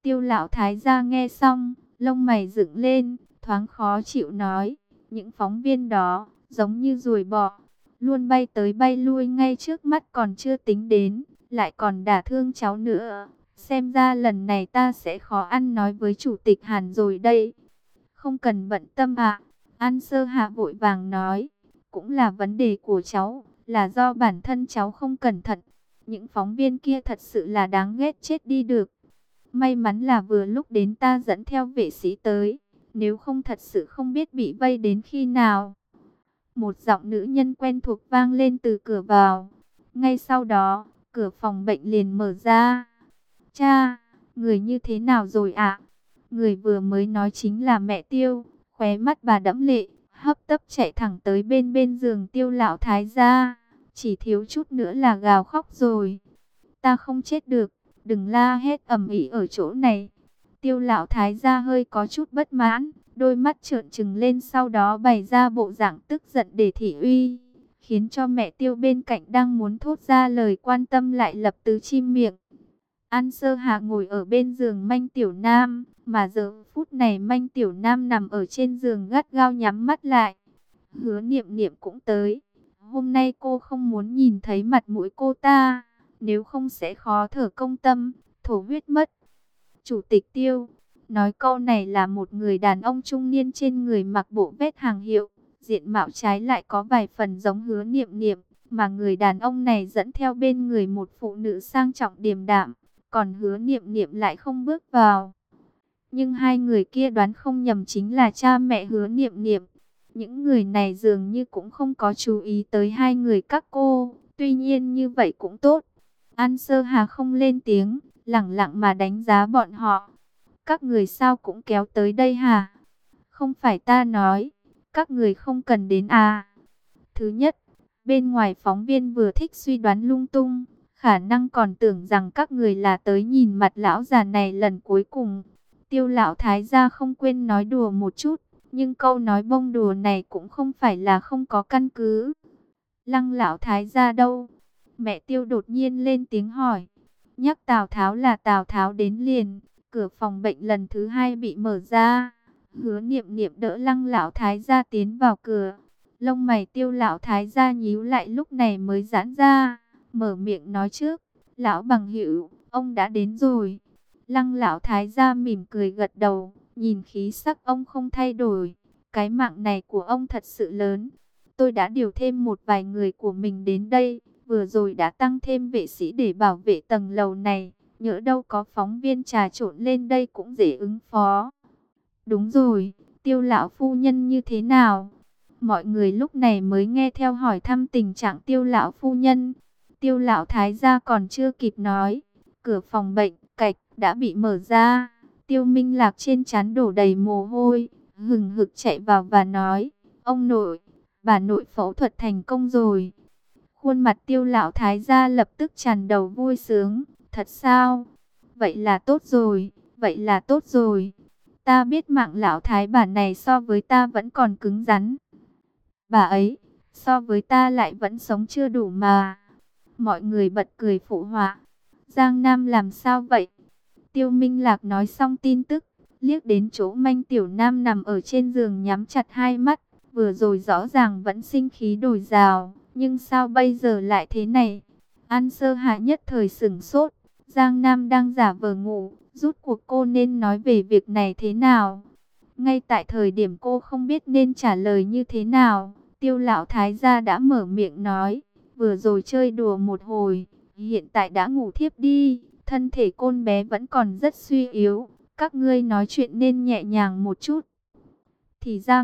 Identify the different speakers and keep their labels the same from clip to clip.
Speaker 1: Tiêu lão thái gia nghe xong, lông mày dựng lên, thoáng khó chịu nói, những phóng viên đó, giống như ruồi bọ, luôn bay tới bay lui ngay trước mắt còn chưa tính đến, lại còn đả thương cháu nữa. Xem ra lần này ta sẽ khó ăn nói với chủ tịch Hàn rồi đây. Không cần bận tâm ạ. An Sơ Hạ vội vàng nói, cũng là vấn đề của cháu, là do bản thân cháu không cẩn thận. Những phóng viên kia thật sự là đáng ghét chết đi được. May mắn là vừa lúc đến ta dẫn theo vệ sĩ tới, nếu không thật sự không biết bị vây đến khi nào. Một giọng nữ nhân quen thuộc vang lên từ cửa vào. Ngay sau đó, cửa phòng bệnh liền mở ra. Cha, người như thế nào rồi ạ? Người vừa mới nói chính là mẹ Tiêu. Khóe mắt bà đẫm lệ, hấp tấp chạy thẳng tới bên bên giường Tiêu lão thái gia. Chỉ thiếu chút nữa là gào khóc rồi. Ta không chết được, đừng la hét ầm ĩ ở chỗ này. Tiêu lão thái gia hơi có chút bất mãn, đôi mắt trợn trừng lên, sau đó bày ra bộ dạng tức giận để thị uy, khiến cho mẹ Tiêu bên cạnh đang muốn thốt ra lời quan tâm lại lập tức chim miệng. An Sơ Hạ ngồi ở bên giường Manh Tiểu Nam, mà giờ phút này Manh Tiểu Nam nằm ở trên giường gắt gao nhắm mắt lại. Hứa Niệm Niệm cũng tới. Hôm nay cô không muốn nhìn thấy mặt mũi cô ta, nếu không sẽ khó thở công tâm, thổ huyết mất. Chủ tịch Tiêu nói câu này là một người đàn ông trung niên trên người mặc bộ vest hàng hiệu, diện mạo trái lại có vài phần giống Hứa Niệm Niệm, mà người đàn ông này dẫn theo bên người một phụ nữ sang trọng điềm đạm, còn Hứa Niệm Niệm lại không bước vào. Nhưng hai người kia đoán không nhầm chính là cha mẹ Hứa Niệm Niệm. Những người này dường như cũng không có chú ý tới hai người các cô, tuy nhiên như vậy cũng tốt. An Sơ Hà không lên tiếng, lẳng lặng mà đánh giá bọn họ. Các người sao cũng kéo tới đây hả? Không phải ta nói, các người không cần đến à? Thứ nhất, bên ngoài phóng viên vừa thích suy đoán lung tung, khả năng còn tưởng rằng các người là tới nhìn mặt lão già này lần cuối cùng. Tiêu lão thái gia không quên nói đùa một chút, nhưng câu nói bông đùa này cũng không phải là không có căn cứ. Lăng lão thái gia đâu? Mẹ Tiêu đột nhiên lên tiếng hỏi. Nhắc Tào Tháo là Tào Tháo đến liền. Cửa phòng bệnh lần thứ hai bị mở ra. Hứa Niệm Niệm đỡ Lăng lão thái gia tiến vào cửa. Lông mày Tiêu lão thái gia nhíu lại lúc này mới giãn ra, mở miệng nói trước. Lão bằng hữu, ông đã đến rồi. Lăng lão thái gia mỉm cười gật đầu, nhìn khí sắc ông không thay đổi. Cái mạng này của ông thật sự lớn. Tôi đã điều thêm một vài người của mình đến đây, vừa rồi đã tăng thêm vệ sĩ để bảo vệ tầng lầu này. Nhỡ đâu có phóng viên trà trộn lên đây cũng dễ ứng phó. Đúng rồi, Tiêu lão phu nhân như thế nào? Mọi người lúc này mới nghe theo hỏi thăm tình trạng Tiêu lão phu nhân. Tiêu lão thái gia còn chưa kịp nói, cửa phòng bệnh cạch đã bị mở ra. Tiêu Minh Lạc trên trán đổ đầy mồ hôi, hừng hực chạy vào và nói: "Ông nội, bà nội phẫu thuật thành công rồi." Khuôn mặt Tiêu lão thái gia lập tức tràn đầy vui sướng. "Thật sao? Vậy là tốt rồi, vậy là tốt rồi. Ta biết mạng lão thái bà này so với ta vẫn còn cứng rắn. Bà ấy, so với ta lại vẫn sống chưa đủ mà." Mọi người bật cười phụ họa. Giang Nam làm sao vậy? Tiêu Minh Lạc nói xong tin tức, liếc đến chỗ Manh Tiểu Nam nằm ở trên giường nhắm chặt hai mắt. Vừa rồi rõ ràng vẫn sinh khí đồi rào, nhưng sao bây giờ lại thế này? An Sơ Hạ nhất thời sửng sốt. Giang Nam đang giả vờ ngủ, rút cuộc cô nên nói về việc này thế nào? Ngay tại thời điểm cô không biết nên trả lời như thế nào, Tiêu lão thái gia đã mở miệng nói: "Vừa rồi chơi đùa một hồi, hiện tại đã ngủ thiếp đi, thân thể con bé vẫn còn rất suy yếu, các ngươi nói chuyện nên nhẹ nhàng một chút." "Thì ra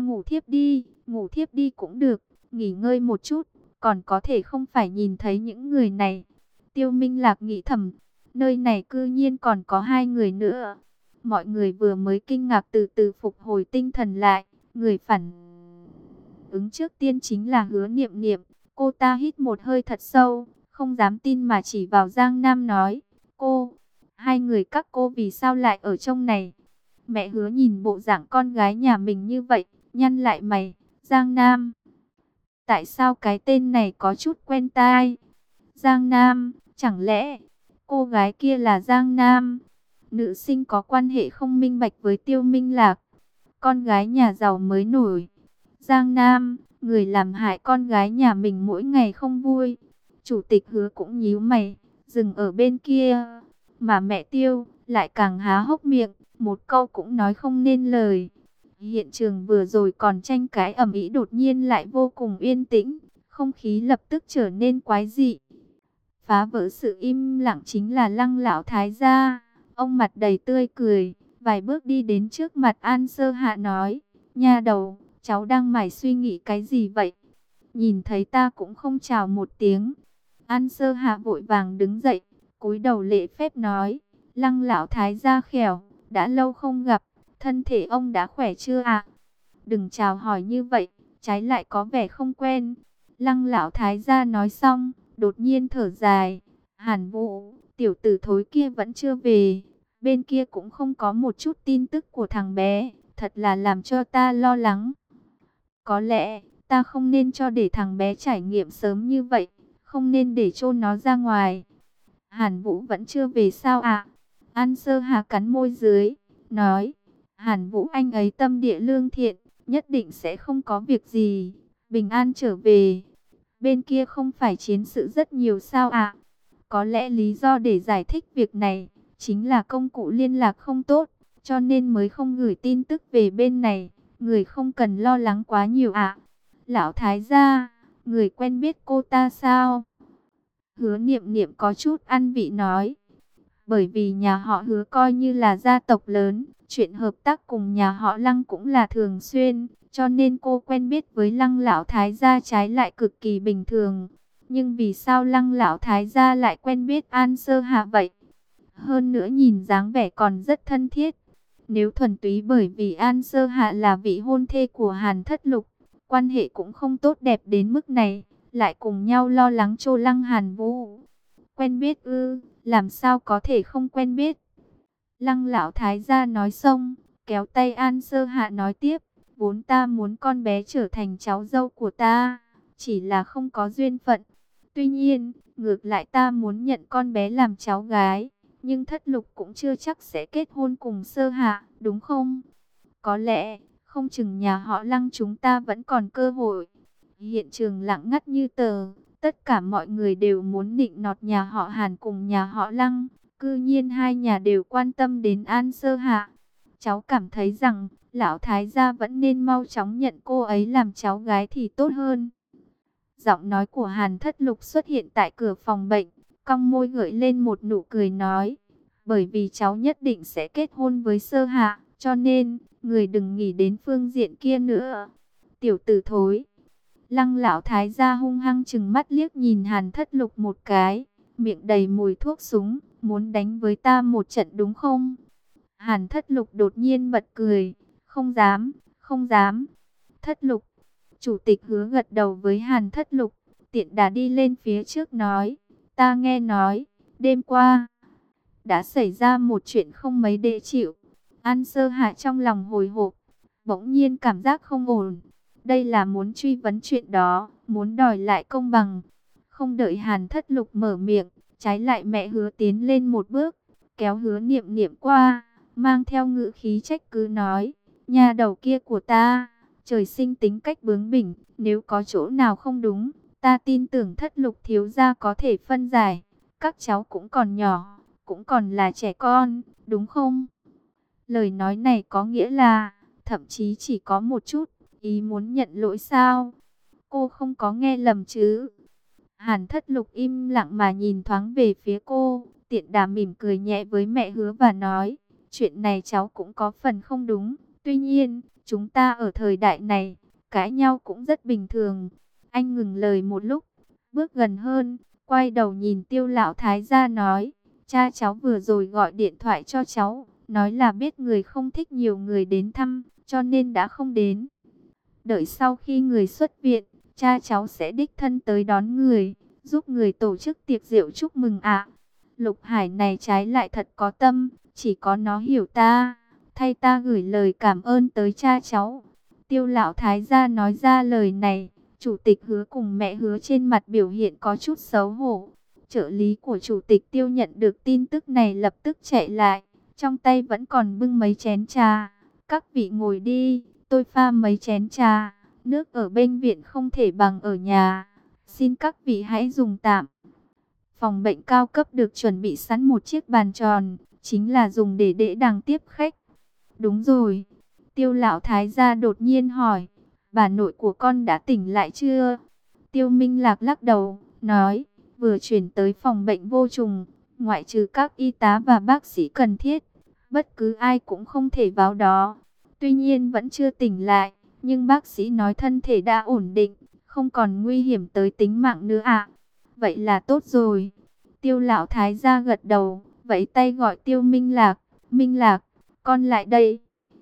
Speaker 1: ngủ thiếp đi cũng được, nghỉ ngơi một chút, còn có thể không phải nhìn thấy những người này." Tiêu Minh Lạc nghĩ thầm, nơi này cư nhiên còn có hai người nữa. Mọi người vừa mới kinh ngạc từ từ phục hồi tinh thần lại, người phản ứng trước tiên chính là Hứa Niệm Niệm. Cô ta hít một hơi thật sâu, không dám tin mà chỉ vào Giang Nam nói: "Cô, hai người các cô vì sao lại ở trong này?" Mẹ Hứa nhìn bộ dạng con gái nhà mình như vậy, nhăn lại mày. "Giang Nam, tại sao cái tên này có chút quen tai?" "Giang Nam, chẳng lẽ cô gái kia là Giang Nam?" nữ sinh có quan hệ không minh bạch với Tiêu Minh Lạc, con gái nhà giàu mới nổi. Giang Nam, người làm hại con gái nhà mình mỗi ngày không vui. Chủ tịch Hứa cũng nhíu mày, dừng ở bên kia. Mà mẹ Tiêu lại càng há hốc miệng, một câu cũng nói không nên lời. Hiện trường vừa rồi còn tranh cãi ầm ĩ đột nhiên lại vô cùng yên tĩnh, không khí lập tức trở nên quái dị. Phá vỡ sự im lặng chính là Lăng lão thái gia. Ông mặt đầy tươi cười, vài bước đi đến trước mặt An Sơ Hạ nói: "Nha đầu, cháu đang mải suy nghĩ cái gì vậy? Nhìn thấy ta cũng không chào một tiếng." An Sơ Hạ vội vàng đứng dậy, cúi đầu lễ phép nói: "Lăng lão thái gia khẻo, đã lâu không gặp, thân thể ông đã khỏe chưa ạ?" "Đừng chào hỏi như vậy, trái lại có vẻ không quen." Lăng lão thái gia nói xong, đột nhiên thở dài: "Hàn Vũ, tiểu tử thối kia vẫn chưa về, bên kia cũng không có một chút tin tức của thằng bé, thật là làm cho ta lo lắng. Có lẽ ta không nên cho để thằng bé trải nghiệm sớm như vậy, không nên để chôn nó ra ngoài." "Hàn Vũ vẫn chưa về sao ạ?" An Sơ Hà cắn môi dưới, nói: "Hàn Vũ anh ấy tâm địa lương thiện, nhất định sẽ không có việc gì, bình an trở về. Bên kia không phải chiến sự rất nhiều sao ạ?" Có lẽ lý do để giải thích việc này chính là công cụ liên lạc không tốt, cho nên mới không gửi tin tức về bên này. Người không cần lo lắng quá nhiều ạ. Lão thái gia, người quen biết cô ta sao? Hứa Niệm Niệm có chút ăn vị nói. Bởi vì nhà họ Hứa coi như là gia tộc lớn, chuyện hợp tác cùng nhà họ Lăng cũng là thường xuyên, cho nên cô quen biết với Lăng lão thái gia trái lại cực kỳ bình thường. Nhưng vì sao Lăng lão thái gia lại quen biết An Sơ Hạ vậy? Hơn nữa nhìn dáng vẻ còn rất thân thiết. Nếu thuần túy bởi vì An Sơ Hạ là vị hôn thê của Hàn Thất Lục, quan hệ cũng không tốt đẹp đến mức này, lại cùng nhau lo lắng cho Lăng Hàn Vũ. Quen biết ư? Làm sao có thể không quen biết? Lăng lão thái gia nói xong, kéo tay An Sơ Hạ nói tiếp: "Vốn ta muốn con bé trở thành cháu dâu của ta, chỉ là không có duyên phận. Tuy nhiên, ngược lại ta muốn nhận con bé làm cháu gái. Nhưng Thất Lục cũng chưa chắc sẽ kết hôn cùng Sơ Hạ, đúng không? Có lẽ, không chừng nhà họ Lăng chúng ta vẫn còn cơ hội." Hiện trường lặng ngắt như tờ, tất cả mọi người đều muốn nịnh nọt nhà họ Hàn cùng nhà họ Lăng. Cư nhiên hai nhà đều quan tâm đến An Sơ Hạ. Cháu cảm thấy rằng, lão thái gia vẫn nên mau chóng nhận cô ấy làm cháu gái thì tốt hơn. Giọng nói của Hàn Thất Lục xuất hiện tại cửa phòng bệnh, cong môi gợi lên một nụ cười nói: "Bởi vì cháu nhất định sẽ kết hôn với Sơ Hạ, cho nên, người đừng nghĩ đến phương diện kia nữa." "Tiểu tử thối." Lăng lão thái gia hung hăng trừng mắt liếc nhìn Hàn Thất Lục một cái, miệng đầy mùi thuốc súng: "Muốn đánh với ta một trận đúng không?" Hàn Thất Lục đột nhiên bật cười: "Không dám, không dám." "Thất Lục." Chủ tịch Hứa gật đầu với Hàn Thất Lục, tiện đà đi lên phía trước nói: "Ta nghe nói, đêm qua đã xảy ra một chuyện không mấy dễ chịu." An Sơ Hạ trong lòng hồi hộp, bỗng nhiên cảm giác không ổn. Đây là muốn truy vấn chuyện đó, muốn đòi lại công bằng. Không đợi Hàn Thất Lục mở miệng, trái lại mẹ Hứa tiến lên một bước, kéo Hứa Niệm Niệm qua, mang theo ngữ khí trách cứ nói: "Nhà đầu kia của ta, trời sinh tính cách bướng bỉnh, nếu có chỗ nào không đúng, ta tin tưởng Thất Lục thiếu gia có thể phân giải. Các cháu cũng còn nhỏ, cũng còn là trẻ con, đúng không?" Lời nói này có nghĩa là, thậm chí chỉ có một chút ý muốn nhận lỗi sao? Cô không có nghe lầm chứ? Hàn Thất Lục im lặng mà nhìn thoáng về phía cô, tiện đà mỉm cười nhẹ với mẹ Hứa và nói: "Chuyện này cháu cũng có phần không đúng. Tuy nhiên, chúng ta ở thời đại này, cãi nhau cũng rất bình thường." Anh ngừng lời một lúc, bước gần hơn, quay đầu nhìn Tiêu lão thái gia nói: "Cha cháu vừa rồi gọi điện thoại cho cháu, nói là biết người không thích nhiều người đến thăm, cho nên đã không đến. Đợi sau khi người xuất viện, cha cháu sẽ đích thân tới đón người, giúp người tổ chức tiệc rượu chúc mừng ạ." Lục Hải này trái lại thật có tâm, chỉ có nó hiểu ta, thay ta gửi lời cảm ơn tới cha cháu. Tiêu lão thái gia nói ra lời này, chủ tịch Hứa cùng mẹ Hứa trên mặt biểu hiện có chút xấu hổ. Trợ lý của chủ tịch Tiêu nhận được tin tức này lập tức chạy lại, trong tay vẫn còn bưng mấy chén trà. Các vị ngồi đi, tôi pha mấy chén trà. Nước ở bệnh viện không thể bằng ở nhà. Xin các vị hãy dùng tạm. Phòng bệnh cao cấp được chuẩn bị sẵn một chiếc bàn tròn, chính là dùng để đằng tiếp khách. Đúng rồi. Tiêu lão thái gia đột nhiên hỏi, bà nội của con đã tỉnh lại chưa? Tiêu Minh Lạc lắc đầu, nói, vừa chuyển tới phòng bệnh vô trùng, ngoại trừ các y tá và bác sĩ cần thiết, bất cứ ai cũng không thể vào đó. Tuy nhiên vẫn chưa tỉnh lại, nhưng bác sĩ nói thân thể đã ổn định, không còn nguy hiểm tới tính mạng nữa ạ. Vậy là tốt rồi. Tiêu lão thái gia gật đầu, vẫy tay gọi Tiêu Minh Lạc, Minh Lạc, con lại đây.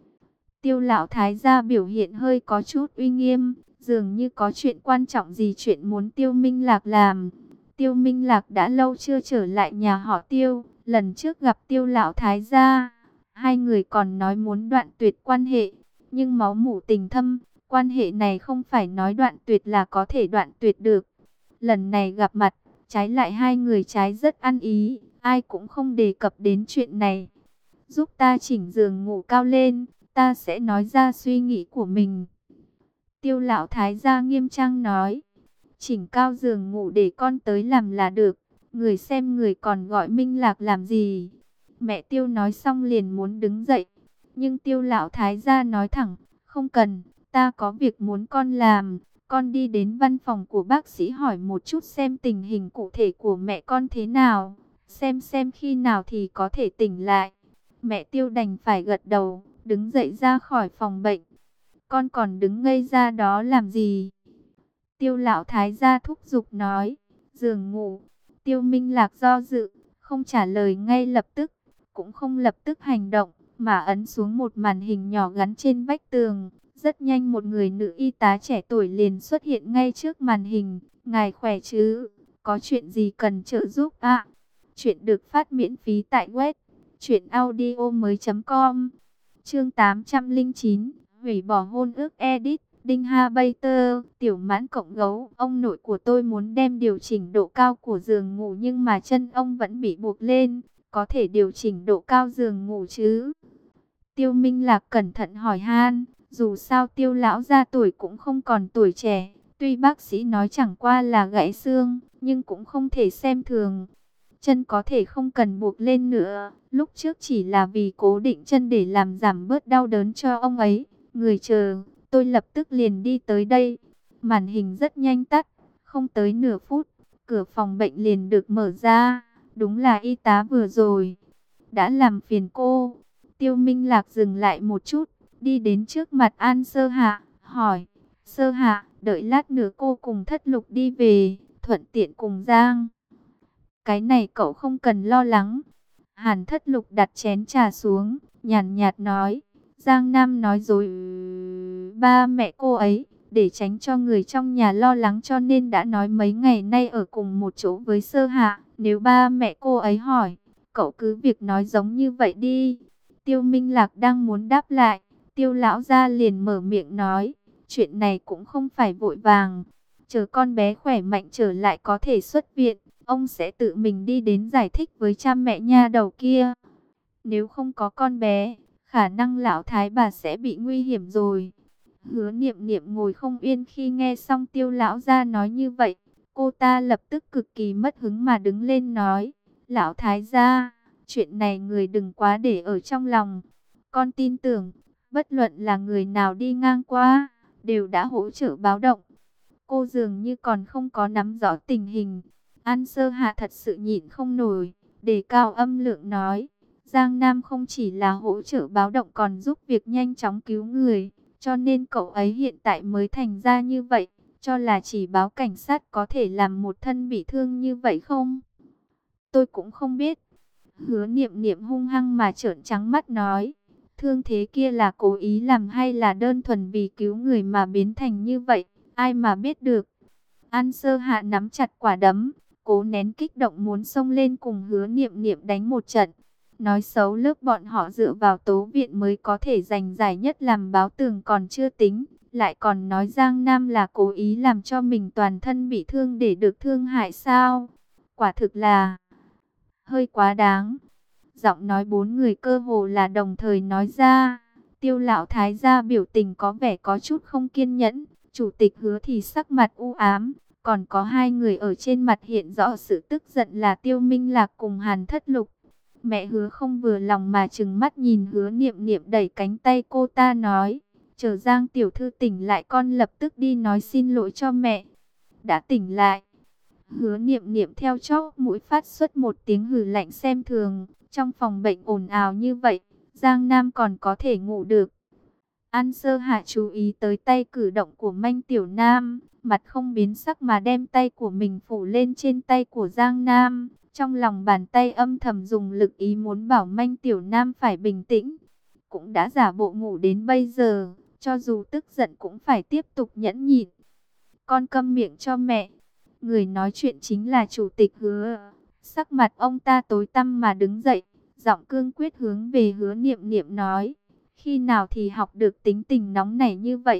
Speaker 1: Tiêu lão thái gia biểu hiện hơi có chút uy nghiêm, dường như có chuyện quan trọng gì chuyện muốn Tiêu Minh Lạc làm. Tiêu Minh Lạc đã lâu chưa trở lại nhà họ Tiêu, lần trước gặp Tiêu lão thái gia, hai người còn nói muốn đoạn tuyệt quan hệ, nhưng máu mủ tình thâm, quan hệ này không phải nói đoạn tuyệt là có thể đoạn tuyệt được. Lần này gặp mặt, trái lại hai người trái rất ăn ý, ai cũng không đề cập đến chuyện này. Giúp ta chỉnh giường ngủ cao lên, ta sẽ nói ra suy nghĩ của mình. Tiêu lão thái gia nghiêm trang nói, chỉnh cao giường ngủ để con tới làm là được, người xem người còn gọi Minh Lạc làm gì. Mẹ Tiêu nói xong liền muốn đứng dậy, nhưng Tiêu lão thái gia nói thẳng, không cần, ta có việc muốn con làm. Con đi đến văn phòng của bác sĩ hỏi một chút xem tình hình cụ thể của mẹ con thế nào, xem khi nào thì có thể tỉnh lại. Mẹ Tiêu đành phải gật đầu, đứng dậy ra khỏi phòng bệnh. Con còn đứng ngây ra đó làm gì? Tiêu lão thái gia thúc giục nói, giường ngủ. Tiêu Minh Lạc do dự, không trả lời ngay lập tức, cũng không lập tức hành động, mà ấn xuống một màn hình nhỏ gắn trên vách tường. Rất nhanh một người nữ y tá trẻ tuổi liền xuất hiện ngay trước màn hình. Ngài khỏe chứ? Có chuyện gì cần trợ giúp ạ? Chuyện được phát miễn phí tại web truyệnaudiomoi.com. Chương 809, hủy bỏ hôn ước edit. Đinh Ha Bater, tiểu mãn cộng gấu. Ông nội của tôi muốn đem điều chỉnh độ cao của giường ngủ nhưng mà chân ông vẫn bị buộc lên. Có thể điều chỉnh độ cao giường ngủ chứ? Tiêu Minh Lạc cẩn thận hỏi han. Dù sao Tiêu lão gia tuổi cũng không còn tuổi trẻ. Tuy bác sĩ nói chẳng qua là gãy xương, nhưng cũng không thể xem thường. Chân có thể không cần buộc lên nữa. Lúc trước chỉ là vì cố định chân để làm giảm bớt đau đớn cho ông ấy. Người chờ, tôi lập tức liền đi tới đây. Màn hình rất nhanh tắt. Không tới nửa phút, cửa phòng bệnh liền được mở ra. Đúng là y tá vừa rồi. Đã làm phiền cô. Tiêu Minh Lạc dừng lại một chút, đi đến trước mặt An Sơ Hạ, hỏi, Sơ Hạ, đợi lát nữa cô cùng Thất Lục đi về, thuận tiện cùng Giang. Cái này cậu không cần lo lắng. Hàn Thất Lục đặt chén trà xuống, nhàn nhạt nói, Giang Nam nói dối ba mẹ cô ấy, để tránh cho người trong nhà lo lắng cho nên đã nói mấy ngày nay ở cùng một chỗ với Sơ Hạ. Nếu ba mẹ cô ấy hỏi, cậu cứ việc nói giống như vậy đi. Tiêu Minh Lạc đang muốn đáp lại, Tiêu lão gia liền mở miệng nói, chuyện này cũng không phải vội vàng, chờ con bé khỏe mạnh trở lại có thể xuất viện, ông sẽ tự mình đi đến giải thích với cha mẹ nha đầu kia. Nếu không có con bé, khả năng lão thái bà sẽ bị nguy hiểm rồi. Hứa Niệm Niệm ngồi không yên khi nghe xong Tiêu lão gia nói như vậy, cô ta lập tức cực kỳ mất hứng mà đứng lên nói, lão thái gia, chuyện này người đừng quá để ở trong lòng. Con tin tưởng, bất luận là người nào đi ngang qua, đều đã hỗ trợ báo động. Cô dường như còn không có nắm rõ tình hình. An Sơ Hạ thật sự nhịn không nổi, đề cao âm lượng nói, Giang Nam không chỉ là hỗ trợ báo động còn giúp việc nhanh chóng cứu người, cho nên cậu ấy hiện tại mới thành ra như vậy, cho là chỉ báo cảnh sát có thể làm một thân bị thương như vậy không? Tôi cũng không biết. Hứa Niệm Niệm hung hăng mà trợn trắng mắt nói, thương thế kia là cố ý làm hay là đơn thuần vì cứu người mà biến thành như vậy, ai mà biết được. An Sơ Hạ nắm chặt quả đấm, cố nén kích động muốn xông lên cùng Hứa Niệm Niệm đánh một trận. Nói xấu lớp bọn họ dựa vào tố viện mới có thể giành giải nhất làm báo tường còn chưa tính, lại còn nói Giang Nam là cố ý làm cho mình toàn thân bị thương để được thương hại sao? Quả thực là hơi quá đáng. Giọng nói bốn người cơ hồ là đồng thời nói ra. Tiêu lão thái gia biểu tình có vẻ có chút không kiên nhẫn, chủ tịch Hứa thì sắc mặt u ám, còn có hai người ở trên mặt hiện rõ sự tức giận là Tiêu Minh Lạc cùng Hàn Thất Lục. Mẹ Hứa không vừa lòng mà trừng mắt nhìn Hứa Niệm Niệm, đẩy cánh tay cô ta nói, chờ Giang tiểu thư tỉnh lại con lập tức đi nói xin lỗi cho mẹ. Đã tỉnh lại. Hứa Niệm Niệm theo chóp mũi phát xuất một tiếng hừ lạnh xem thường, trong phòng bệnh ồn ào như vậy, Giang Nam còn có thể ngủ được. An Sơ Hạ chú ý tới tay cử động của Manh Tiểu Nam, mặt không biến sắc mà đem tay của mình phủ lên trên tay của Giang Nam. Trong lòng bàn tay âm thầm dùng lực ý muốn bảo Manh Tiểu Nam phải bình tĩnh. Cũng đã giả bộ ngủ đến bây giờ, cho dù tức giận cũng phải tiếp tục nhẫn nhịn. Con câm miệng cho mẹ. Người nói chuyện chính là chủ tịch Hứa. Sắc mặt ông ta tối tăm mà đứng dậy, giọng cương quyết hướng về Hứa Niệm Niệm nói. Khi nào thì học được tính tình nóng nảy như vậy?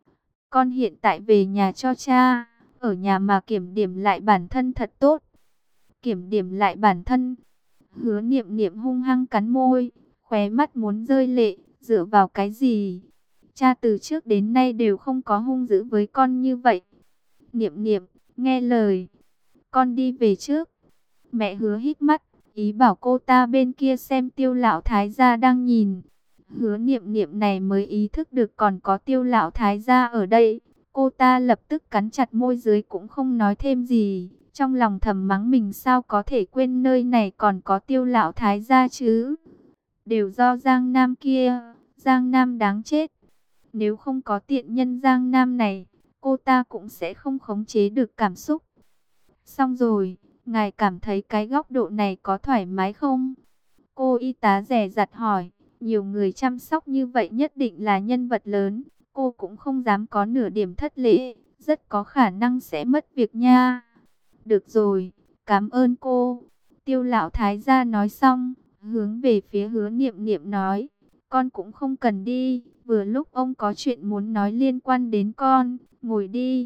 Speaker 1: Con hiện tại về nhà cho cha, ở nhà mà kiểm điểm lại bản thân thật tốt. Kiểm điểm lại bản thân. Hứa Niệm Niệm hung hăng cắn môi, khóe mắt muốn rơi lệ, dựa vào cái gì? Cha từ trước đến nay đều không có hung dữ với con như vậy. Niệm Niệm, nghe lời, con đi về trước. Mẹ Hứa hít mắt, ý bảo cô ta bên kia xem Tiêu lão thái gia đang nhìn. Hứa Niệm Niệm này mới ý thức được còn có Tiêu lão thái gia ở đây. Cô ta lập tức cắn chặt môi dưới cũng không nói thêm gì. Trong lòng thầm mắng mình sao có thể quên nơi này còn có Tiêu lão thái gia chứ. Đều do Giang Nam kia, Giang Nam đáng chết. Nếu không có tiện nhân Giang Nam này, cô ta cũng sẽ không khống chế được cảm xúc. Xong rồi, ngài cảm thấy cái góc độ này có thoải mái không? Cô y tá dè dặt hỏi. Nhiều người chăm sóc như vậy nhất định là nhân vật lớn. Cô cũng không dám có nửa điểm thất lễ. Rất có khả năng sẽ mất việc nha. Được rồi, cảm ơn cô. Tiêu lão thái gia nói xong, hướng về phía Hứa Niệm Niệm nói. Con cũng không cần đi. Vừa lúc ông có chuyện muốn nói liên quan đến con. Ngồi đi.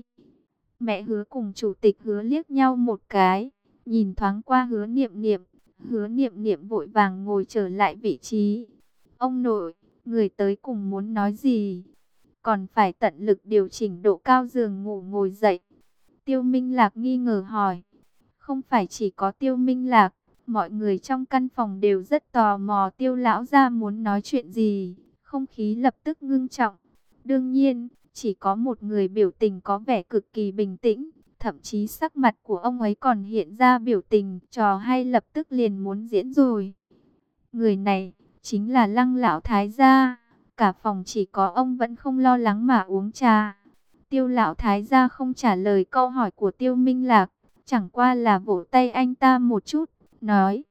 Speaker 1: Mẹ Hứa cùng chủ tịch Hứa liếc nhau một cái. Nhìn thoáng qua Hứa Niệm Niệm. Hứa Niệm Niệm vội vàng ngồi trở lại vị trí. Ông nội, người tới cùng muốn nói gì? Còn phải tận lực điều chỉnh độ cao giường ngủ ngồi dậy. Tiêu Minh Lạc nghi ngờ hỏi. Không phải chỉ có Tiêu Minh Lạc, mọi người trong căn phòng đều rất tò mò Tiêu lão gia muốn nói chuyện gì. Không khí lập tức ngưng trọng. Đương nhiên, chỉ có một người biểu tình có vẻ cực kỳ bình tĩnh. Thậm chí sắc mặt của ông ấy còn hiện ra biểu tình trò hay lập tức liền muốn diễn rồi. Người này chính là Lăng lão thái gia. Cả phòng chỉ có ông vẫn không lo lắng mà uống trà. Tiêu lão thái gia không trả lời câu hỏi của Tiêu Minh Lạc, chẳng qua là vỗ tay anh ta một chút, nói,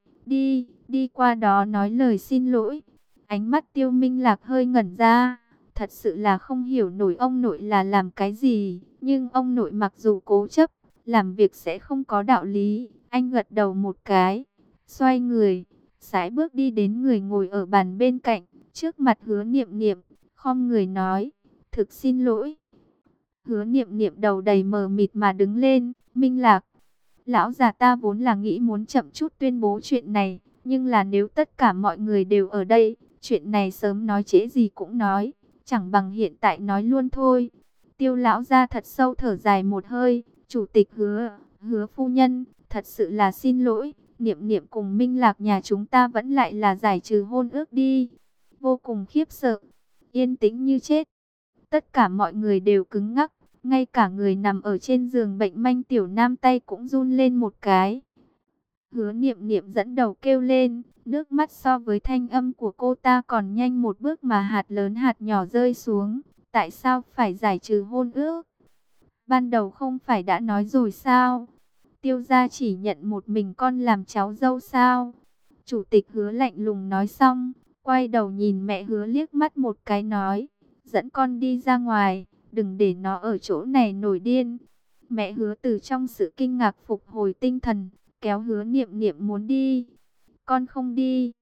Speaker 1: đi qua đó nói lời xin lỗi. Ánh mắt Tiêu Minh Lạc hơi ngẩn ra, thật sự là không hiểu nổi ông nội là làm cái gì, nhưng ông nội mặc dù cố chấp, làm việc sẽ không có đạo lý. Anh gật đầu một cái, xoay người, sải bước đi đến người ngồi ở bàn bên cạnh, trước mặt Hứa Niệm Niệm, khom người nói, thực xin lỗi. Hứa Niệm Niệm đầu đầy mờ mịt mà đứng lên. Minh Lạc, lão già ta vốn là nghĩ muốn chậm chút tuyên bố chuyện này, nhưng là nếu tất cả mọi người đều ở đây, chuyện này sớm nói trễ gì cũng nói, chẳng bằng hiện tại nói luôn thôi. Tiêu lão gia thật sâu thở dài một hơi. Chủ tịch Hứa phu nhân, thật sự là xin lỗi. Niệm Niệm cùng Minh Lạc nhà chúng ta vẫn lại là giải trừ hôn ước đi. Vô cùng khiếp sợ, yên tĩnh như chết. Tất cả mọi người đều cứng ngắc, ngay cả người nằm ở trên giường bệnh Manh Tiểu Nam tay cũng run lên một cái. Hứa Niệm Niệm dẫn đầu kêu lên, nước mắt so với thanh âm của cô ta còn nhanh một bước mà hạt lớn hạt nhỏ rơi xuống. Tại sao phải giải trừ hôn ước? Ban đầu không phải đã nói rồi sao? Tiêu gia chỉ nhận một mình con làm cháu dâu sao? Chủ tịch Hứa lạnh lùng nói xong, quay đầu nhìn mẹ Hứa liếc mắt một cái nói, dẫn con đi ra ngoài, đừng để nó ở chỗ này nổi điên. Mẹ Hứa từ trong sự kinh ngạc phục hồi tinh thần, kéo Hứa Niệm Niệm muốn đi. Con không đi.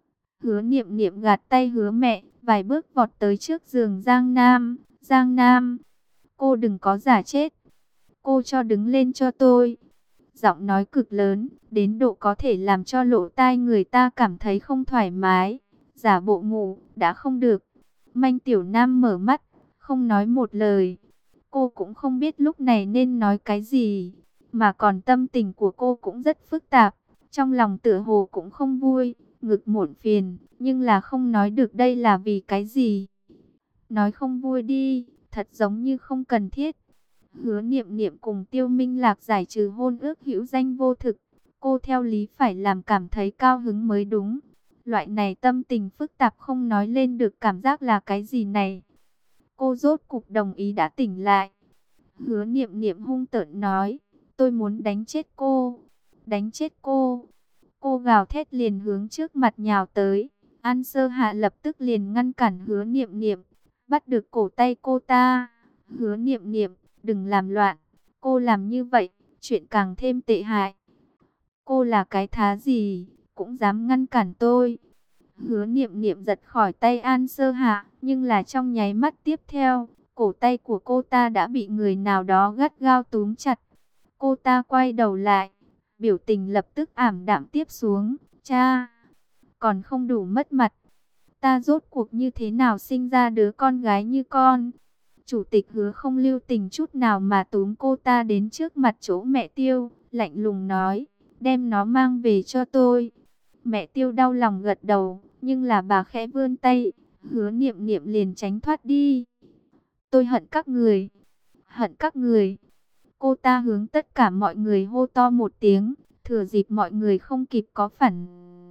Speaker 1: Hứa Niệm Niệm gạt tay Hứa mẹ, vài bước vọt tới trước giường Giang Nam. Giang Nam, cô đừng có giả chết. Cô cho đứng lên cho tôi. giọng nói cực lớn, đến độ có thể làm cho lỗ tai người ta cảm thấy không thoải mái. Giả bộ ngủ, đã không được. Manh Tiểu Nam mở mắt, không nói một lời. Cô cũng không biết lúc này nên nói cái gì, mà còn tâm tình của cô cũng rất phức tạp. Trong lòng tựa hồ cũng không vui, ngực muộn phiền, nhưng là không nói được đây là vì cái gì. Nói không vui đi, thật giống như không cần thiết. Hứa Niệm Niệm cùng Tiêu Minh Lạc giải trừ hôn ước hữu danh vô thực. Cô theo lý phải làm cảm thấy cao hứng mới đúng. Loại này tâm tình phức tạp không nói lên được cảm giác là cái gì này. Cô rốt cục đồng ý đã tỉnh lại. Hứa Niệm Niệm hung tợn nói, tôi muốn đánh chết cô. Đánh chết cô. Cô gào thét liền hướng trước mặt nhào tới. An Sơ Hạ lập tức liền ngăn cản Hứa Niệm Niệm, bắt được cổ tay cô ta. Hứa Niệm Niệm, đừng làm loạn. Cô làm như vậy, chuyện càng thêm tệ hại. Cô là cái thá gì, cũng dám ngăn cản tôi. Hứa Niệm Niệm giật khỏi tay An Sơ Hạ, nhưng là trong nháy mắt tiếp theo, cổ tay của cô ta đã bị người nào đó gắt gao túm chặt. Cô ta quay đầu lại, biểu tình lập tức ảm đạm tiếp xuống. Cha, còn không đủ mất mặt. Ta rốt cuộc như thế nào sinh ra đứa con gái như con? Chủ tịch Hứa không lưu tình chút nào mà túm cô ta đến trước mặt chỗ mẹ Tiêu, lạnh lùng nói, đem nó mang về cho tôi. Mẹ Tiêu đau lòng gật đầu, nhưng là bà khẽ vươn tay, Hứa Niệm Niệm liền tránh thoát đi. Tôi hận các người, hận các người. Cô ta hướng tất cả mọi người hô to một tiếng, thừa dịp mọi người không kịp có phản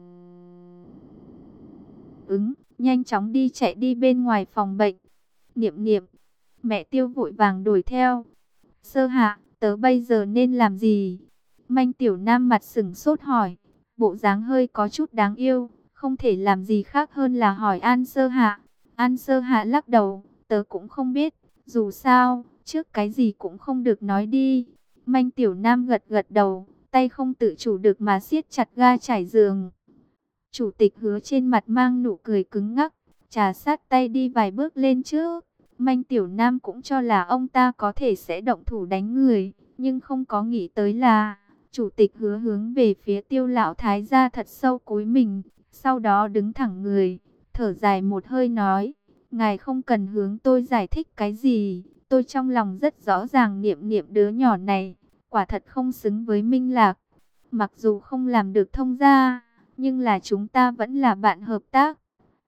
Speaker 1: ứng, nhanh chóng chạy đi bên ngoài phòng bệnh. Niệm Niệm, mẹ Tiêu vội vàng đuổi theo. Sơ Hạ, tớ bây giờ nên làm gì? Manh Tiểu Nam mặt sững sốt hỏi, bộ dáng hơi có chút đáng yêu, không thể làm gì khác hơn là hỏi An Sơ Hạ. An Sơ Hạ lắc đầu, tớ cũng không biết, dù sao, trước cái gì cũng không được nói đi. Manh Tiểu Nam gật gật đầu, tay không tự chủ được mà siết chặt ga trải giường. Chủ tịch Hứa trên mặt mang nụ cười cứng ngắc, trà sát tay đi vài bước lên trước. Manh Tiểu Nam cũng cho là ông ta có thể sẽ động thủ đánh người, nhưng không có nghĩ tới là chủ tịch Hứa hướng về phía Tiêu lão thái gia thật sâu cúi mình, sau đó đứng thẳng người, thở dài một hơi nói, ngài không cần hướng tôi giải thích cái gì, tôi trong lòng rất rõ ràng. Niệm Niệm đứa nhỏ này, quả thật không xứng với Minh Lạc. Mặc dù không làm được thông gia, nhưng là chúng ta vẫn là bạn hợp tác.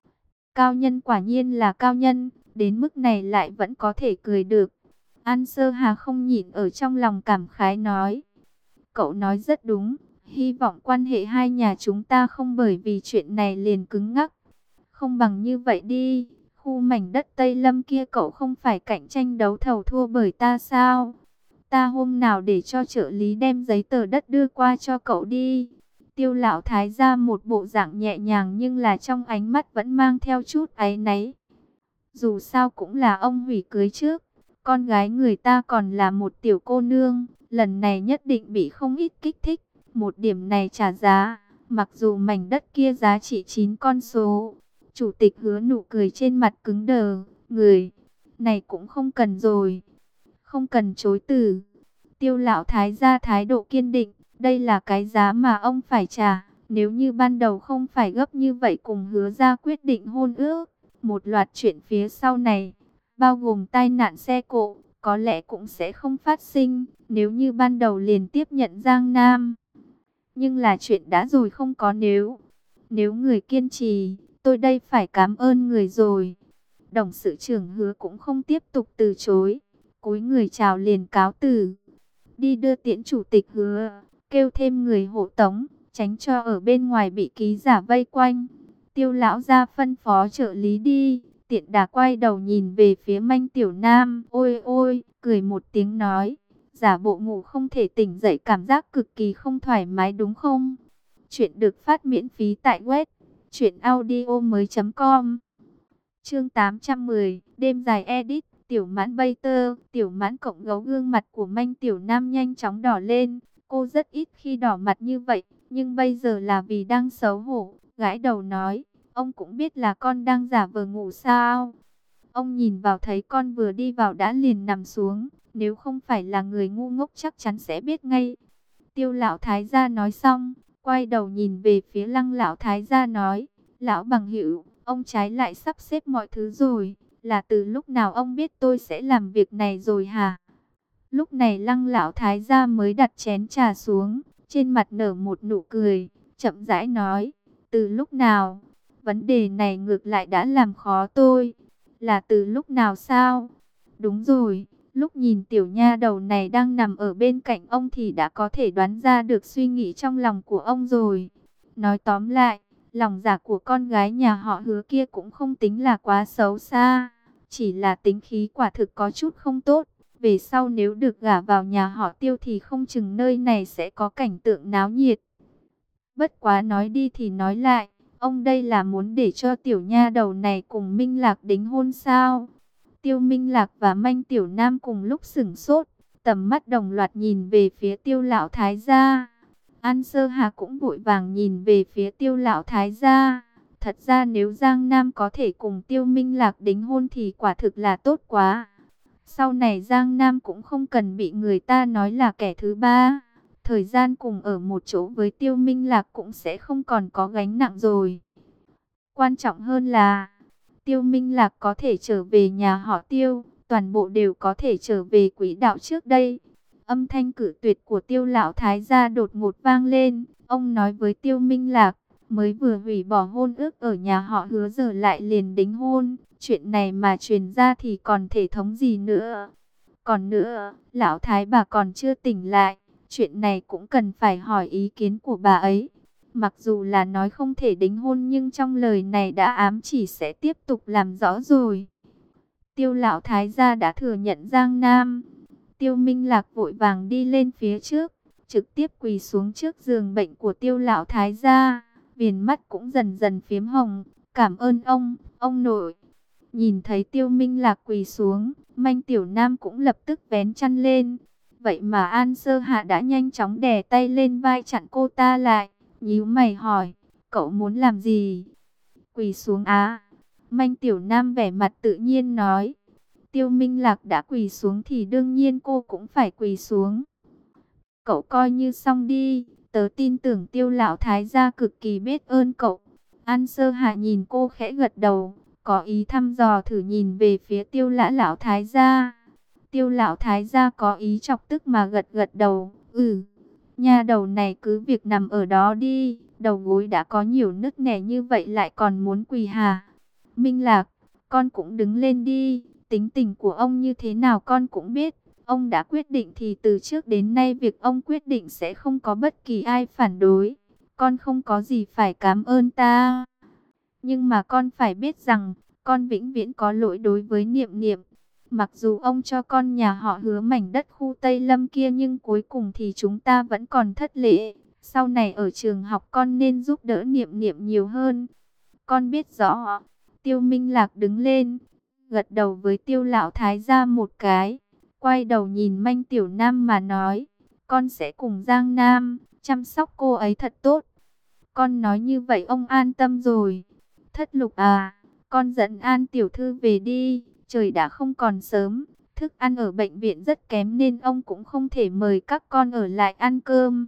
Speaker 1: Cao nhân quả nhiên là cao nhân, đến mức này lại vẫn có thể cười được. An Sơ Hà không nhịn ở trong lòng cảm khái nói, cậu nói rất đúng, hy vọng quan hệ hai nhà chúng ta không bởi vì chuyện này liền cứng ngắc. Không bằng như vậy đi, khu mảnh đất Tây Lâm kia cậu không phải cạnh tranh đấu thầu thua bởi ta sao? Ta hôm nào để cho trợ lý đem giấy tờ đất đưa qua cho cậu đi. Tiêu lão thái ra một bộ dạng nhẹ nhàng nhưng là trong ánh mắt vẫn mang theo chút áy náy. Dù sao cũng là ông hủy cưới trước, con gái người ta còn là một tiểu cô nương, lần này nhất định bị không ít kích thích, một điểm này trả giá, mặc dù mảnh đất kia giá trị 9 con số. Chủ tịch Hứa nụ cười trên mặt cứng đờ, người này cũng không cần rồi, không cần chối từ. Tiêu lão thái gia thái độ kiên định, đây là cái giá mà ông phải trả, nếu như ban đầu không phải gấp như vậy cùng Hứa ra quyết định hôn ước. Một loạt chuyện phía sau này, bao gồm tai nạn xe cộ, có lẽ cũng sẽ không phát sinh, nếu như ban đầu liền tiếp nhận Giang Nam. Nhưng là chuyện đã rồi không có nếu. Nếu người kiên trì, tôi đây phải cảm ơn người rồi.董sự trưởng Hứa cũng không tiếp tục từ chối, cúi người chào liền cáo từ. Đi đưa tiễn chủ tịch Hứa, kêu thêm người hộ tống, tránh cho ở bên ngoài bị ký giả vây quanh. Tiêu lão ra phân phó trợ lý đi, tiện đà quay đầu nhìn về phía Manh Tiểu Nam, ôi ôi, cười một tiếng nói, giả bộ ngủ không thể tỉnh dậy cảm giác cực kỳ không thoải mái đúng không? Chuyện được phát miễn phí tại web truyệnaudiomoi.com. Chương 810, đêm dài edit, Tiểu Mãn bay tơ, Tiểu Mãn cộng gấu. Gương mặt của Manh Tiểu Nam nhanh chóng đỏ lên, cô rất ít khi đỏ mặt như vậy, nhưng bây giờ là vì đang xấu hổ, gãi đầu nói, ông cũng biết là con đang giả vờ ngủ sao? Ông nhìn vào thấy con vừa đi vào đã liền nằm xuống, nếu không phải là người ngu ngốc chắc chắn sẽ biết ngay. Tiêu lão thái gia nói xong, quay đầu nhìn về phía Lăng lão thái gia nói, lão bằng hữu, ông trái lại sắp xếp mọi thứ rồi, là từ lúc nào ông biết tôi sẽ làm việc này rồi hả? Lúc này Lăng lão thái gia mới đặt chén trà xuống, trên mặt nở một nụ cười, chậm rãi nói, từ lúc nào? Vấn đề này ngược lại đã làm khó tôi. Là từ lúc nào sao? Đúng rồi, lúc nhìn tiểu nha đầu này đang nằm ở bên cạnh ông thì đã có thể đoán ra được suy nghĩ trong lòng của ông rồi. Nói tóm lại, lòng dạ của con gái nhà họ Hứa kia cũng không tính là quá xấu xa, chỉ là tính khí quả thực có chút không tốt. Về sau nếu được gả vào nhà họ Tiêu thì không chừng nơi này sẽ có cảnh tượng náo nhiệt. Bất quá nói đi thì nói lại, ông đây là muốn để cho tiểu nha đầu này cùng Minh Lạc đính hôn sao? Tiêu Minh Lạc và Manh Tiểu Nam cùng lúc sửng sốt, tầm mắt đồng loạt nhìn về phía Tiêu lão thái gia. An Sơ Hà cũng vội vàng nhìn về phía Tiêu lão thái gia. Thật ra nếu Giang Nam có thể cùng Tiêu Minh Lạc đính hôn thì quả thực là tốt quá. Sau này Giang Nam cũng không cần bị người ta nói là kẻ thứ ba. Thời gian cùng ở một chỗ với Tiêu Minh Lạc cũng sẽ không còn có gánh nặng rồi. Quan trọng hơn là Tiêu Minh Lạc có thể trở về nhà họ Tiêu, toàn bộ đều có thể trở về quỹ đạo trước đây. Âm thanh cử tuyệt của Tiêu lão thái gia đột ngột vang lên, ông nói với Tiêu Minh Lạc, mới vừa hủy bỏ hôn ước ở nhà họ Hứa giờ lại liền đính hôn, chuyện này mà truyền ra thì còn thể thống gì nữa. Còn nữa, lão thái bà còn chưa tỉnh lại, chuyện này cũng cần phải hỏi ý kiến của bà ấy. Mặc dù là nói không thể đính hôn nhưng trong lời này đã ám chỉ sẽ tiếp tục làm rõ rồi. Tiêu lão thái gia đã thừa nhận Giang Nam. Tiêu Minh Lạc vội vàng đi lên phía trước, trực tiếp quỳ xuống trước giường bệnh của Tiêu lão thái gia, viền mắt cũng dần dần phiếm hồng, cảm ơn ông nội. Nhìn thấy Tiêu Minh Lạc quỳ xuống, Manh Tiểu Nam cũng lập tức vén chăn lên. Vậy mà An Sơ Hạ đã nhanh chóng đè tay lên vai chặn cô ta lại, nhíu mày hỏi, cậu muốn làm gì? Quỳ xuống á. Manh Tiểu Nam vẻ mặt tự nhiên nói, Tiêu Minh Lạc đã quỳ xuống thì đương nhiên cô cũng phải quỳ xuống. Cậu coi như xong đi, tớ tin tưởng Tiêu lão thái gia cực kỳ biết ơn cậu. An Sơ Hạ nhìn cô khẽ gật đầu, có ý thăm dò thử nhìn về phía Tiêu lão thái gia. Tiêu lão thái gia có ý chọc tức mà gật gật đầu, nha đầu này cứ việc nằm ở đó đi, đầu gối đã có nhiều nứt nẻ như vậy lại còn muốn quỳ hả? Minh Lạc, con cũng đứng lên đi, tính tình của ông như thế nào con cũng biết. Ông đã quyết định thì từ trước đến nay việc ông quyết định sẽ không có bất kỳ ai phản đối. Con không có gì phải cảm ơn ta. Nhưng mà con phải biết rằng, con vĩnh viễn có lỗi đối với Niệm Niệm. Mặc dù ông cho con nhà họ Hứa mảnh đất khu Tây Lâm kia nhưng cuối cùng thì chúng ta vẫn còn thất lễ. Sau này ở trường học con nên giúp đỡ Niệm Niệm nhiều hơn. Con biết rõ. Tiêu Minh Lạc đứng lên, gật đầu với Tiêu lão thái gia một cái, quay đầu nhìn Manh Tiểu Nam mà nói, con sẽ cùng Giang Nam chăm sóc cô ấy thật tốt. Con nói như vậy ông an tâm rồi. Thất Lục à, con dẫn An tiểu thư về đi, trời đã không còn sớm, thức ăn ở bệnh viện rất kém nên ông cũng không thể mời các con ở lại ăn cơm.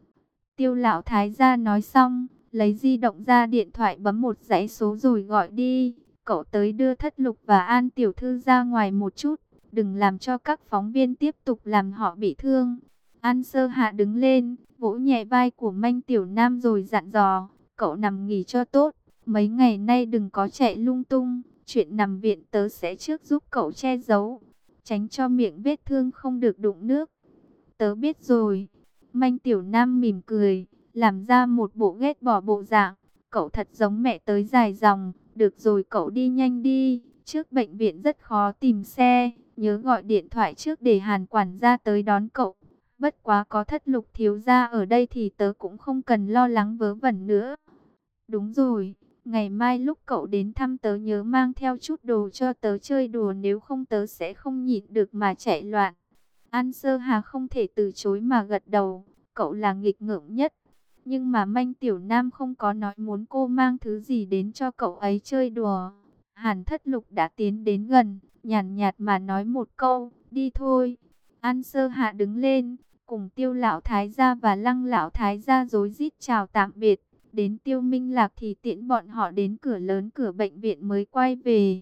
Speaker 1: Tiêu lão thái gia nói xong, lấy di động ra điện thoại bấm một dãy số rồi gọi đi. Cậu tới đưa Thất Lục và An tiểu thư ra ngoài một chút, đừng làm cho các phóng viên tiếp tục làm họ bị thương. An Sơ Hạ đứng lên, vỗ nhẹ vai của Manh Tiểu Nam rồi dặn dò, cậu nằm nghỉ cho tốt, mấy ngày nay đừng có chạy lung tung, chuyện nằm viện tớ sẽ trước giúp cậu che giấu, tránh cho miệng vết thương không được đụng nước. Tớ biết rồi. Manh Tiểu Nam mỉm cười, làm ra một bộ ghét bỏ bộ dạng, cậu thật giống mẹ tới dài dòng, được rồi cậu đi nhanh đi, trước bệnh viện rất khó tìm xe, nhớ gọi điện thoại trước để Hàn quản gia tới đón cậu. Bất quá có Thất Lục thiếu gia ở đây thì tớ cũng không cần lo lắng vớ vẩn nữa. Đúng rồi, ngày mai lúc cậu đến thăm tớ nhớ mang theo chút đồ cho tớ chơi đùa, nếu không tớ sẽ không nhịn được mà chạy loạn. An Sơ Hà không thể từ chối mà gật đầu, cậu là nghịch ngợm nhất. Nhưng mà Manh Tiểu Nam không có nói muốn cô mang thứ gì đến cho cậu ấy chơi đùa. Hàn Thất Lục đã tiến đến gần, nhàn nhạt mà nói một câu, đi thôi. An Sơ Hạ đứng lên, cùng Tiêu lão thái gia và Lăng lão thái gia rối rít chào tạm biệt. Đến Tiêu Minh Lạc thì tiễn bọn họ đến cửa lớn cửa bệnh viện mới quay về.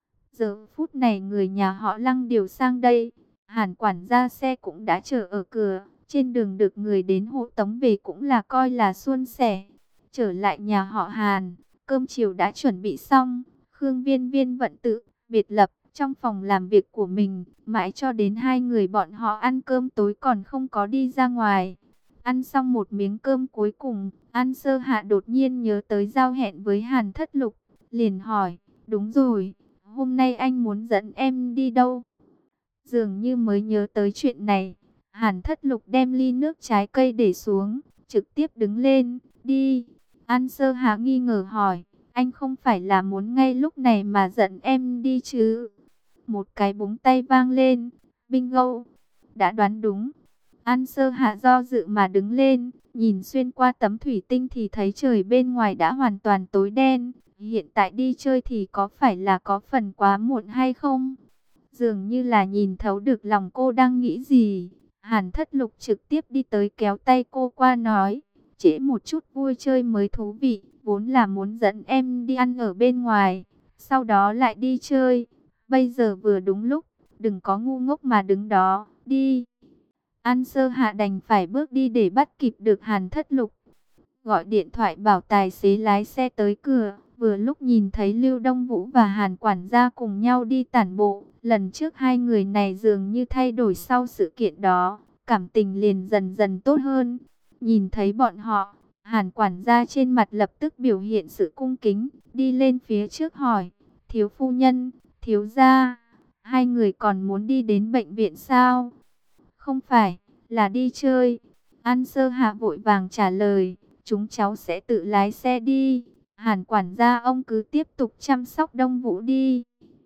Speaker 1: Giờ phút này người nhà họ Lăng đều sang đây. Hàn quản gia xe cũng đã chờ ở cửa. Trên đường được người đến hộ tống về cũng là coi là suôn sẻ. Trở lại nhà họ Hàn, cơm chiều đã chuẩn bị xong. Khương Viên Viên vận tự biệt lập trong phòng làm việc của mình, mãi cho đến hai người bọn họ ăn cơm tối còn không có đi ra ngoài. Ăn xong một miếng cơm cuối cùng, An Sơ Hạ đột nhiên nhớ tới giao hẹn với Hàn Thất Lục, liền hỏi, đúng rồi, hôm nay anh muốn dẫn em đi đâu? Dường như mới nhớ tới chuyện này, Hàn Thất Lục đem ly nước trái cây để xuống, trực tiếp đứng lên, đi. An Sơ Hạ nghi ngờ hỏi, anh không phải là muốn ngay lúc này mà dẫn em đi chứ? Một cái búng tay vang lên, bingo, đã đoán đúng. An Sơ Hạ do dự mà đứng lên, nhìn xuyên qua tấm thủy tinh thì thấy trời bên ngoài đã hoàn toàn tối đen. Hiện tại đi chơi thì có phải là có phần quá muộn hay không? Dường như là nhìn thấu được lòng cô đang nghĩ gì. Hàn Thất Lục trực tiếp đi tới kéo tay cô qua nói, trễ một chút vui chơi mới thú vị, vốn là muốn dẫn em đi ăn ở bên ngoài, sau đó lại đi chơi. Bây giờ vừa đúng lúc, đừng có ngu ngốc mà đứng đó, đi. An Sơ Hạ đành phải bước đi để bắt kịp được Hàn Thất Lục. Gọi điện thoại bảo tài xế lái xe tới cửa, vừa lúc nhìn thấy Lưu Đông Vũ và Hàn quản gia cùng nhau đi tản bộ. Lần trước hai người này dường như thay đổi sau sự kiện đó, cảm tình liền dần dần tốt hơn. Nhìn thấy bọn họ, Hàn quản gia trên mặt lập tức biểu hiện sự cung kính, đi lên phía trước hỏi, thiếu phu nhân, thiếu gia, hai người còn muốn đi đến bệnh viện sao? Không phải, là đi chơi. An Sơ Hạ vội vàng trả lời, chúng cháu sẽ tự lái xe đi. Hàn quản gia ông cứ tiếp tục chăm sóc Đông Vũ đi.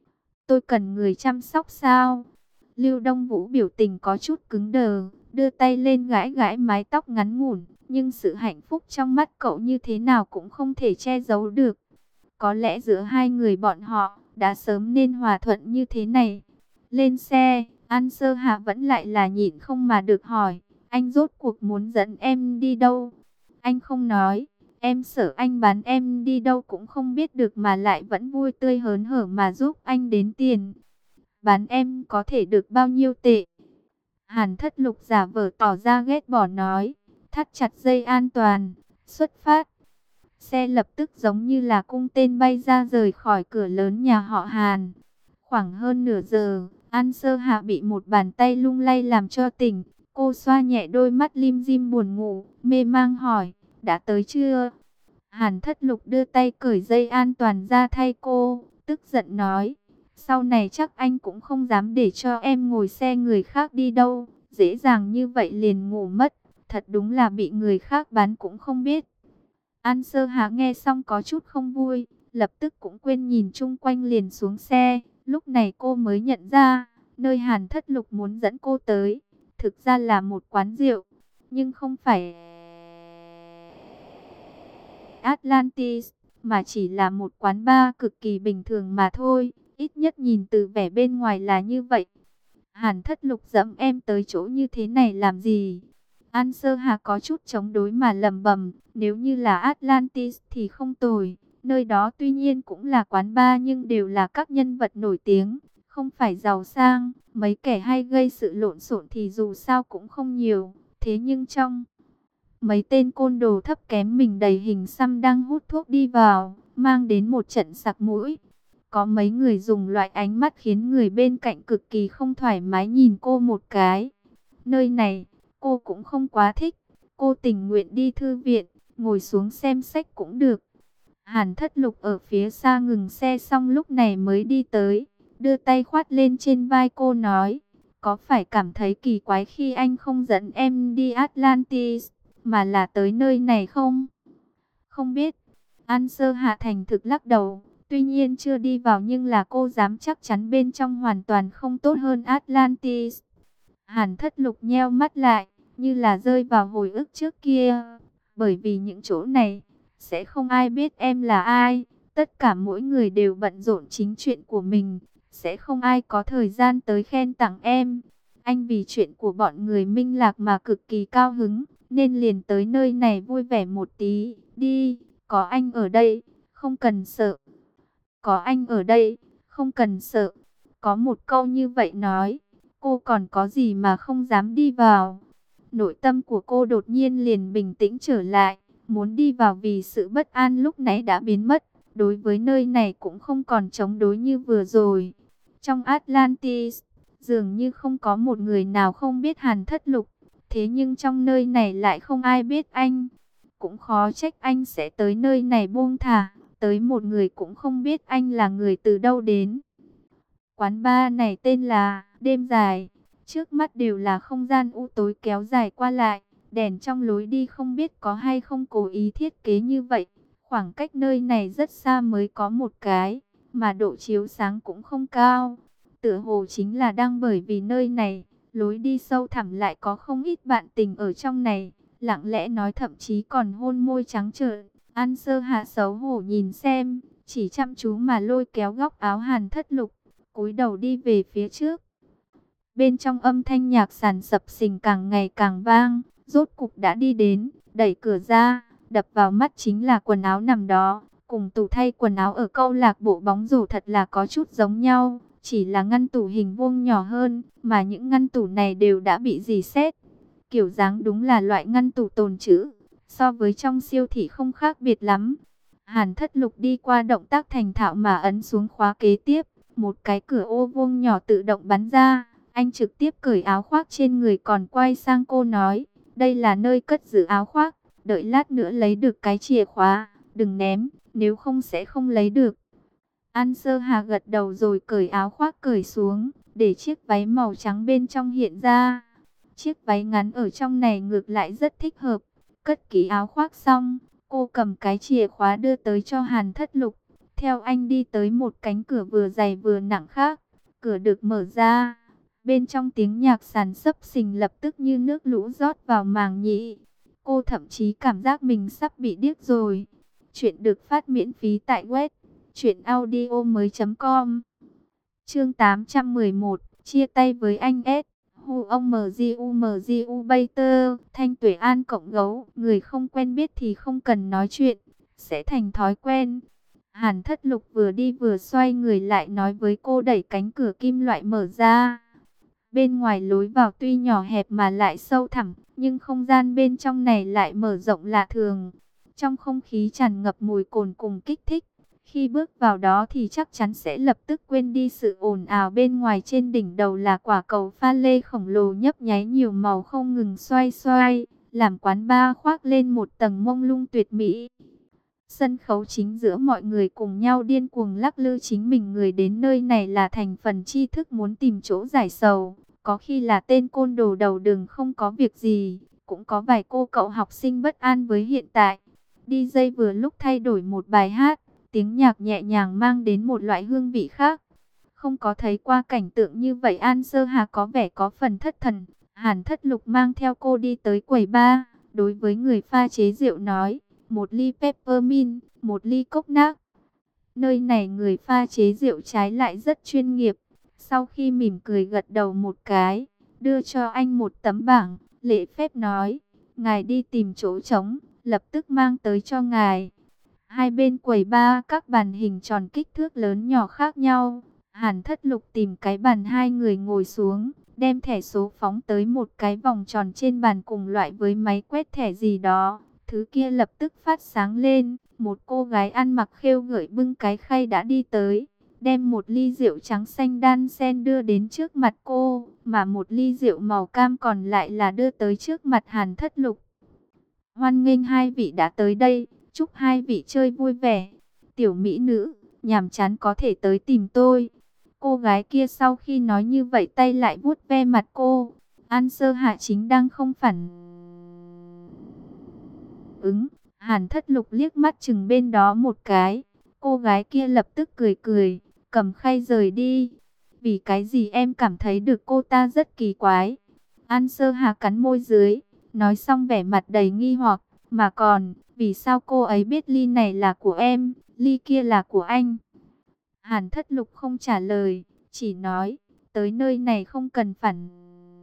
Speaker 1: Tôi cần người chăm sóc sao? Lưu Đông Vũ biểu tình có chút cứng đờ, đưa tay lên gãi gãi mái tóc ngắn ngủn, nhưng sự hạnh phúc trong mắt cậu như thế nào cũng không thể che giấu được. Có lẽ giữa hai người bọn họ đã sớm nên hòa thuận như thế này. Lên xe, An Sơ Hạ vẫn lại là nhịn không mà được hỏi, anh rốt cuộc muốn dẫn em đi đâu? Anh không nói, em sợ anh bán em đi đâu cũng không biết được mà lại vẫn vui tươi hớn hở mà giúp anh đến tiền. Bán em có thể được bao nhiêu tệ? Hàn Thất Lục giả vờ tỏ ra ghét bỏ nói, thắt chặt dây an toàn, xuất phát. Xe lập tức giống như là cung tên bay ra rời khỏi cửa lớn nhà họ Hàn. Khoảng hơn nửa giờ, An Sơ Hạ bị một bàn tay lung lay làm cho tỉnh. Cô xoa nhẹ đôi mắt lim dim buồn ngủ, mê mang hỏi, đã tới chưa? Hàn Thất Lục đưa tay cởi dây an toàn ra thay cô, tức giận nói, sau này chắc anh cũng không dám để cho em ngồi xe người khác đi đâu, dễ dàng như vậy liền ngủ mất, thật đúng là bị người khác bán cũng không biết. An Sơ Hạ nghe xong có chút không vui, lập tức cũng quên nhìn chung quanh liền xuống xe. Lúc này cô mới nhận ra, nơi Hàn Thất Lục muốn dẫn cô tới, thực ra là một quán rượu, nhưng không phải Atlantis, mà chỉ là một quán bar cực kỳ bình thường mà thôi, ít nhất nhìn từ vẻ bên ngoài là như vậy. Hàn Thất Lục dẫn em tới chỗ như thế này làm gì? An Sơ Hà có chút chống đối mà lẩm bẩm, nếu như là Atlantis thì không tồi, nơi đó tuy nhiên cũng là quán bar nhưng đều là các nhân vật nổi tiếng, không phải giàu sang, mấy kẻ hay gây sự lộn xộn thì dù sao cũng không nhiều, thế nhưng trong mấy tên côn đồ thấp kém mình đầy hình xăm đang hút thuốc đi vào, mang đến một trận sặc mũi. Có mấy người dùng loại ánh mắt khiến người bên cạnh cực kỳ không thoải mái nhìn cô một cái. Nơi này, cô cũng không quá thích. Cô tình nguyện đi thư viện, ngồi xuống xem sách cũng được. Hàn Thất Lục ở phía xa ngừng xe xong lúc này mới đi tới, đưa tay khoát lên trên vai cô nói, có phải cảm thấy kỳ quái khi anh không dẫn em đi Atlantis, mà là tới nơi này không? Không biết. An Sơ Hạ thành thực lắc đầu, tuy nhiên chưa đi vào nhưng là cô dám chắc chắn bên trong hoàn toàn không tốt hơn Atlantis. Hàn Thất Lục nheo mắt lại, như là rơi vào hồi ức trước kia, bởi vì những chỗ này sẽ không ai biết em là ai, tất cả mỗi người đều bận rộn chính chuyện của mình, sẽ không ai có thời gian tới khen tặng em. Anh vì chuyện của bọn người Minh Lạc mà cực kỳ cao hứng, nên liền tới nơi này vui vẻ một tí. Đi, có anh ở đây, không cần sợ. Có anh ở đây, không cần sợ. Có một câu như vậy nói, cô còn có gì mà không dám đi vào. Nội tâm của cô đột nhiên liền bình tĩnh trở lại, muốn đi vào vì sự bất an lúc nãy đã biến mất. Đối với nơi này cũng không còn chống đối như vừa rồi. Trong Atlantis, dường như không có một người nào không biết Hàn Thất Lục. Thế nhưng trong nơi này lại không ai biết anh. Cũng khó trách anh sẽ tới nơi này buông thả. Tới một người cũng không biết anh là người từ đâu đến. Quán bar này tên là Đêm Dài. Trước mắt đều là không gian u tối kéo dài qua lại. Đèn trong lối đi không biết có hay không cố ý thiết kế như vậy. Khoảng cách nơi này rất xa mới có một cái. Mà độ chiếu sáng cũng không cao. Tựa hồ chính là đang bởi vì nơi này, lối đi sâu thẳm lại có không ít bạn tình ở trong này. Lặng lẽ nói thậm chí còn hôn môi trắng trợn. An Sơ Hạ xấu hổ nhìn xem, chỉ chăm chú mà lôi kéo góc áo Hàn Thất Lục, cúi đầu đi về phía trước. Bên trong âm thanh nhạc sàn sập sình càng ngày càng vang, rốt cục đã đi đến, đẩy cửa ra, đập vào mắt chính là quần áo nằm đó, cùng tủ thay quần áo ở câu lạc bộ bóng rổ thật là có chút giống nhau, chỉ là ngăn tủ hình vuông nhỏ hơn, mà những ngăn tủ này đều đã bị rỉ sét. Kiểu dáng đúng là loại ngăn tủ tồn trữ, so với trong siêu thị không khác biệt lắm. Hàn Thất Lục đi qua động tác thành thạo mà ấn xuống khóa kế tiếp, một cái cửa ô vuông nhỏ tự động bắn ra. Anh trực tiếp cởi áo khoác trên người còn quay sang cô nói, đây là nơi cất giữ áo khoác, đợi lát nữa lấy được cái chìa khóa, đừng ném, nếu không sẽ không lấy được. An Sơ Hà gật đầu rồi cởi áo khoác cởi xuống, để chiếc váy màu trắng bên trong hiện ra. Chiếc váy ngắn ở trong này ngược lại rất thích hợp. Cất kỹ áo khoác xong, cô cầm cái chìa khóa đưa tới cho Hàn Thất Lục. Theo anh đi tới một cánh cửa vừa dày vừa nặng khác. Cửa được mở ra. Bên trong tiếng nhạc sàn sấp sình lập tức như nước lũ rót vào màng nhĩ. Cô thậm chí cảm giác mình sắp bị điếc rồi. Chuyện được phát miễn phí tại web truyệnaudiomoi.com. Chương 811, chia tay với anh S. Hu ông MGU Bater, Thanh Tuệ An cộng gấu, người không quen biết thì không cần nói chuyện, sẽ thành thói quen. Hàn Thất Lục vừa đi vừa xoay người lại nói với cô, đẩy cánh cửa kim loại mở ra. Bên ngoài lối vào tuy nhỏ hẹp mà lại sâu thẳm, nhưng không gian bên trong này lại mở rộng lạ thường. Trong không khí tràn ngập mùi cồn cùng kích thích. Khi bước vào đó thì chắc chắn sẽ lập tức quên đi sự ồn ào bên ngoài. Trên đỉnh đầu là quả cầu pha lê khổng lồ nhấp nháy nhiều màu không ngừng xoay xoay, làm quán bar khoác lên một tầng mông lung tuyệt mỹ. Sân khấu chính giữa mọi người cùng nhau điên cuồng lắc lư, chính mình người đến nơi này là thành phần tri thức muốn tìm chỗ giải sầu. Có khi là tên côn đồ đầu đường không có việc gì, cũng có vài cô cậu học sinh bất an với hiện tại. DJ vừa lúc thay đổi một bài hát, tiếng nhạc nhẹ nhàng mang đến một loại hương vị khác. Không có thấy qua cảnh tượng như vậy, An Sơ Hà có vẻ có phần thất thần. Hàn Thất Lục mang theo cô đi tới quầy bar, đối với người pha chế rượu nói, một ly peppermint, một ly cốc nác. Nơi này người pha chế rượu trái lại rất chuyên nghiệp. Sau khi mỉm cười gật đầu một cái, đưa cho anh một tấm bảng, lễ phép nói, ngài đi tìm chỗ trống, lập tức mang tới cho ngài. Hai bên quầy bar các bàn hình tròn kích thước lớn nhỏ khác nhau. Hàn Thất Lục tìm cái bàn hai người ngồi xuống, đem thẻ số phóng tới một cái vòng tròn trên bàn cùng loại với máy quét thẻ gì đó. Thứ kia lập tức phát sáng lên, một cô gái ăn mặc khêu gợi bưng cái khay đã đi tới, đem một ly rượu trắng xanh đan sen đưa đến trước mặt cô, mà một ly rượu màu cam còn lại là đưa tới trước mặt Hàn Thất Lục. Hoan nghênh hai vị đã tới đây, chúc hai vị chơi vui vẻ. Tiểu mỹ nữ, nhàm chán có thể tới tìm tôi. Cô gái kia sau khi nói như vậy tay lại vuốt ve mặt cô. An Sơ Hạ chính đang không phản ứng. Hàn Thất Lục liếc mắt chừng bên đó một cái. Cô gái kia lập tức cười cười, cầm khay rời đi. Vì cái gì em cảm thấy được cô ta rất kỳ quái. An Sơ Hà cắn môi dưới, nói xong vẻ mặt đầy nghi hoặc. Mà còn, vì sao cô ấy biết ly này là của em, ly kia là của anh? Hàn Thất Lục không trả lời, chỉ nói, tới nơi này không cần phản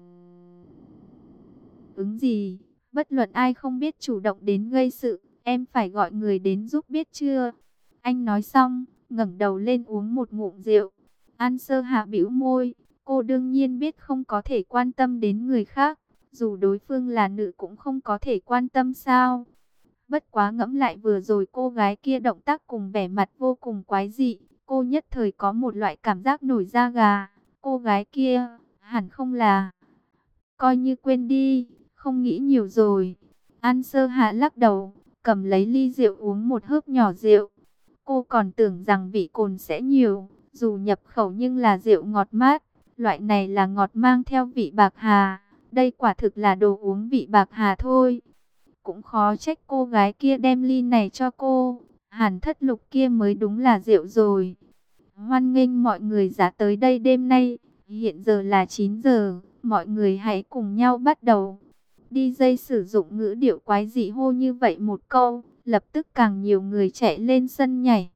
Speaker 1: ứng gì. Bất luận ai không biết chủ động đến gây sự, em phải gọi người đến giúp biết chưa? Anh nói xong, ngẩng đầu lên uống một ngụm rượu. An Sơ Hạ bĩu môi, cô đương nhiên biết không có thể quan tâm đến người khác, dù đối phương là nữ cũng không có thể quan tâm sao? Bất quá ngẫm lại vừa rồi cô gái kia động tác cùng vẻ mặt vô cùng quái dị, cô nhất thời có một loại cảm giác nổi da gà. Cô gái kia, hẳn không là... Coi như quên đi, không nghĩ nhiều rồi. An Sơ Hạ lắc đầu, cầm lấy ly rượu uống một hớp nhỏ rượu. Cô còn tưởng rằng vị cồn sẽ nhiều, dù nhập khẩu nhưng là rượu ngọt mát. Loại này là ngọt mang theo vị bạc hà. Đây quả thực là đồ uống vị bạc hà thôi. Cũng khó trách cô gái kia đem ly này cho cô. Hàn Thất Lục kia mới đúng là rượu rồi. Hoan nghênh mọi người đã tới đây đêm nay. Hiện giờ là 9 giờ. Mọi người hãy cùng nhau bắt đầu. DJ sử dụng ngữ điệu quái dị hô như vậy một câu. Lập tức càng nhiều người chạy lên sân nhảy.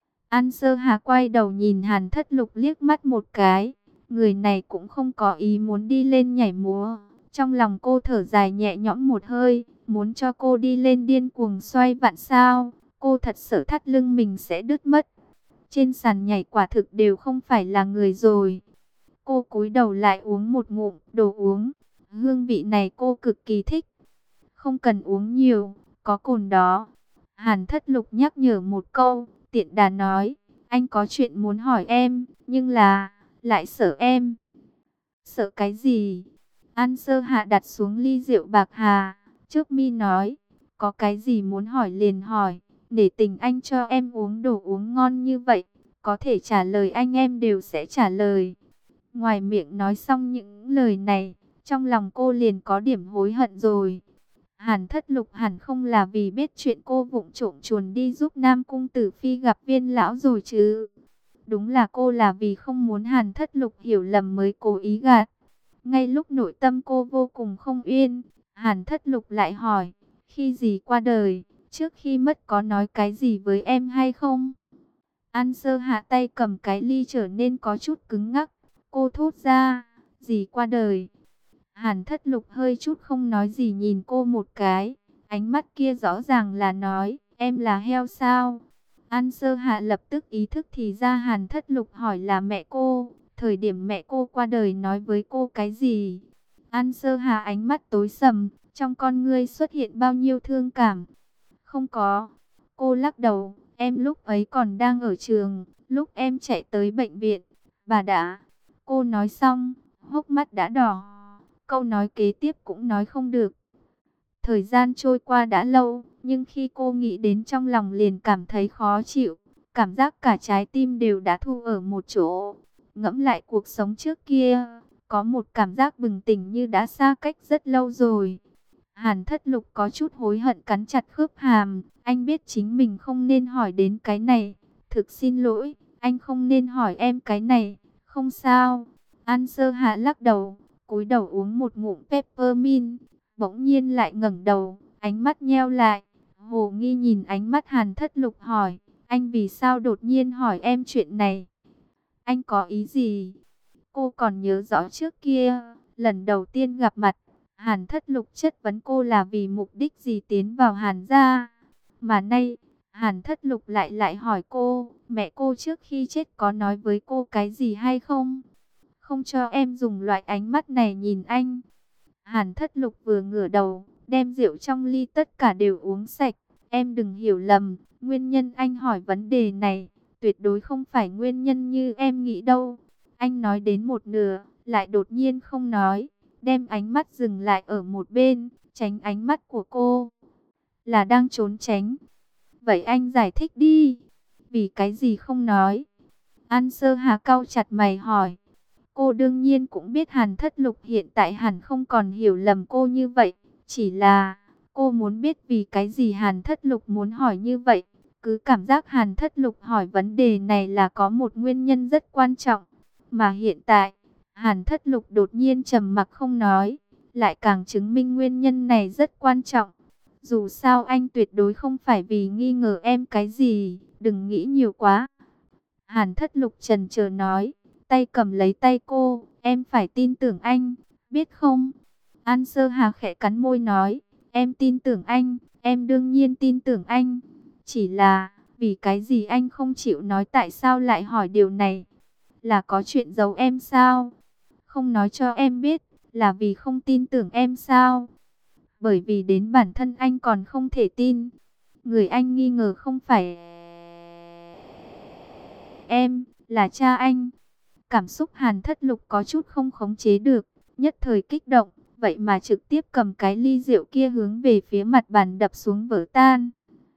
Speaker 1: An Sơ Hà quay đầu nhìn Hàn Thất Lục liếc mắt một cái. Người này cũng không có ý muốn đi lên nhảy múa. Trong lòng cô thở dài nhẹ nhõm một hơi. Muốn cho cô đi lên điên cuồng xoay vặn sao? Cô thật sợ thắt lưng mình sẽ đứt mất. Trên sàn nhảy quả thực đều không phải là người rồi. Cô cúi đầu lại uống một ngụm đồ uống. Hương vị này cô cực kỳ thích. Không cần uống nhiều, có cồn đó. Hàn Thất Lục nhắc nhở một câu, tiện đà nói. Anh có chuyện muốn hỏi em, nhưng là, lại sợ em. Sợ cái gì? An Sơ Hạ đặt xuống ly rượu bạc hà. Trước mi nói, có cái gì muốn hỏi liền hỏi, để tình anh cho em uống đồ uống ngon như vậy, có thể trả lời anh em đều sẽ trả lời. Ngoài miệng nói xong những lời này, trong lòng cô liền có điểm hối hận rồi. Hàn Thất Lục hẳn không là vì biết chuyện cô vụng trộm chuồn đi giúp Nam Cung Tử Phi gặp Viên lão rồi chứ. Đúng là cô là vì không muốn Hàn Thất Lục hiểu lầm mới cố ý gạt. Ngay lúc nội tâm cô vô cùng không yên, Hàn Thất Lục lại hỏi, khi dì qua đời, trước khi mất có nói cái gì với em hay không? An Sơ Hạ tay cầm cái ly trở nên có chút cứng ngắc, cô thốt ra, dì qua đời. Hàn Thất Lục hơi chút không nói gì nhìn cô một cái, ánh mắt kia rõ ràng là nói, em là heo sao? An Sơ Hạ lập tức ý thức thì ra Hàn Thất Lục hỏi là mẹ cô, thời điểm mẹ cô qua đời nói với cô cái gì? An Sơ Hà ánh mắt tối sầm, trong con ngươi xuất hiện bao nhiêu thương cảm. Không có. Cô lắc đầu, em lúc ấy còn đang ở trường, lúc em chạy tới bệnh viện, bà đã. Cô nói xong, hốc mắt đã đỏ. Câu nói kế tiếp cũng nói không được. Thời gian trôi qua đã lâu, nhưng khi cô nghĩ đến trong lòng liền cảm thấy khó chịu. Cảm giác cả trái tim đều đã thu ở một chỗ. Ngẫm lại cuộc sống trước kia, có một cảm giác bừng tỉnh như đã xa cách rất lâu rồi. Hàn Thất Lục có chút hối hận cắn chặt khớp hàm. Anh biết chính mình không nên hỏi đến cái này. Thực xin lỗi, anh không nên hỏi em cái này. Không sao. An Sơ Hạ lắc đầu, cúi đầu uống một ngụm peppermint. Bỗng nhiên lại ngẩng đầu, ánh mắt nheo lại. Hồ nghi nhìn ánh mắt Hàn Thất Lục hỏi, anh vì sao đột nhiên hỏi em chuyện này? Anh có ý gì? Cô còn nhớ rõ trước kia, lần đầu tiên gặp mặt, Hàn Thất Lục chất vấn cô là vì mục đích gì tiến vào Hàn gia. Mà nay, Hàn Thất Lục lại hỏi cô, mẹ cô trước khi chết có nói với cô cái gì hay không? Không cho em dùng loại ánh mắt này nhìn anh. Hàn Thất Lục vừa ngửa đầu, đem rượu trong ly tất cả đều uống sạch. Em đừng hiểu lầm, nguyên nhân anh hỏi vấn đề này, tuyệt đối không phải nguyên nhân như em nghĩ đâu. Anh nói đến một nửa, lại đột nhiên không nói, đem ánh mắt dừng lại ở một bên, tránh ánh mắt của cô. Là đang trốn tránh. Vậy anh giải thích đi, vì cái gì không nói? An Sơ Hà cau chặt mày hỏi. Cô đương nhiên cũng biết Hàn Thất Lục hiện tại hẳn không còn hiểu lầm cô như vậy. Chỉ là cô muốn biết vì cái gì Hàn Thất Lục muốn hỏi như vậy. Cứ cảm giác Hàn Thất Lục hỏi vấn đề này là có một nguyên nhân rất quan trọng. Mà hiện tại, Hàn Thất Lục đột nhiên trầm mặc không nói. Lại càng chứng minh nguyên nhân này rất quan trọng. Dù sao anh tuyệt đối không phải vì nghi ngờ em cái gì. Đừng nghĩ nhiều quá. Hàn Thất Lục chần chờ nói, tay cầm lấy tay cô, em phải tin tưởng anh, biết không? An Sơ Hà khẽ cắn môi nói, em tin tưởng anh, em đương nhiên tin tưởng anh. Chỉ là, vì cái gì anh không chịu nói, tại sao lại hỏi điều này? Là có chuyện giấu em sao? Không nói cho em biết, là vì không tin tưởng em sao? Bởi vì đến bản thân anh còn không thể tin. Người anh nghi ngờ không phải em, là cha anh. Cảm xúc Hàn Thất Lục có chút không khống chế được, nhất thời kích động, vậy mà trực tiếp cầm cái ly rượu kia hướng về phía mặt bàn đập xuống vỡ tan.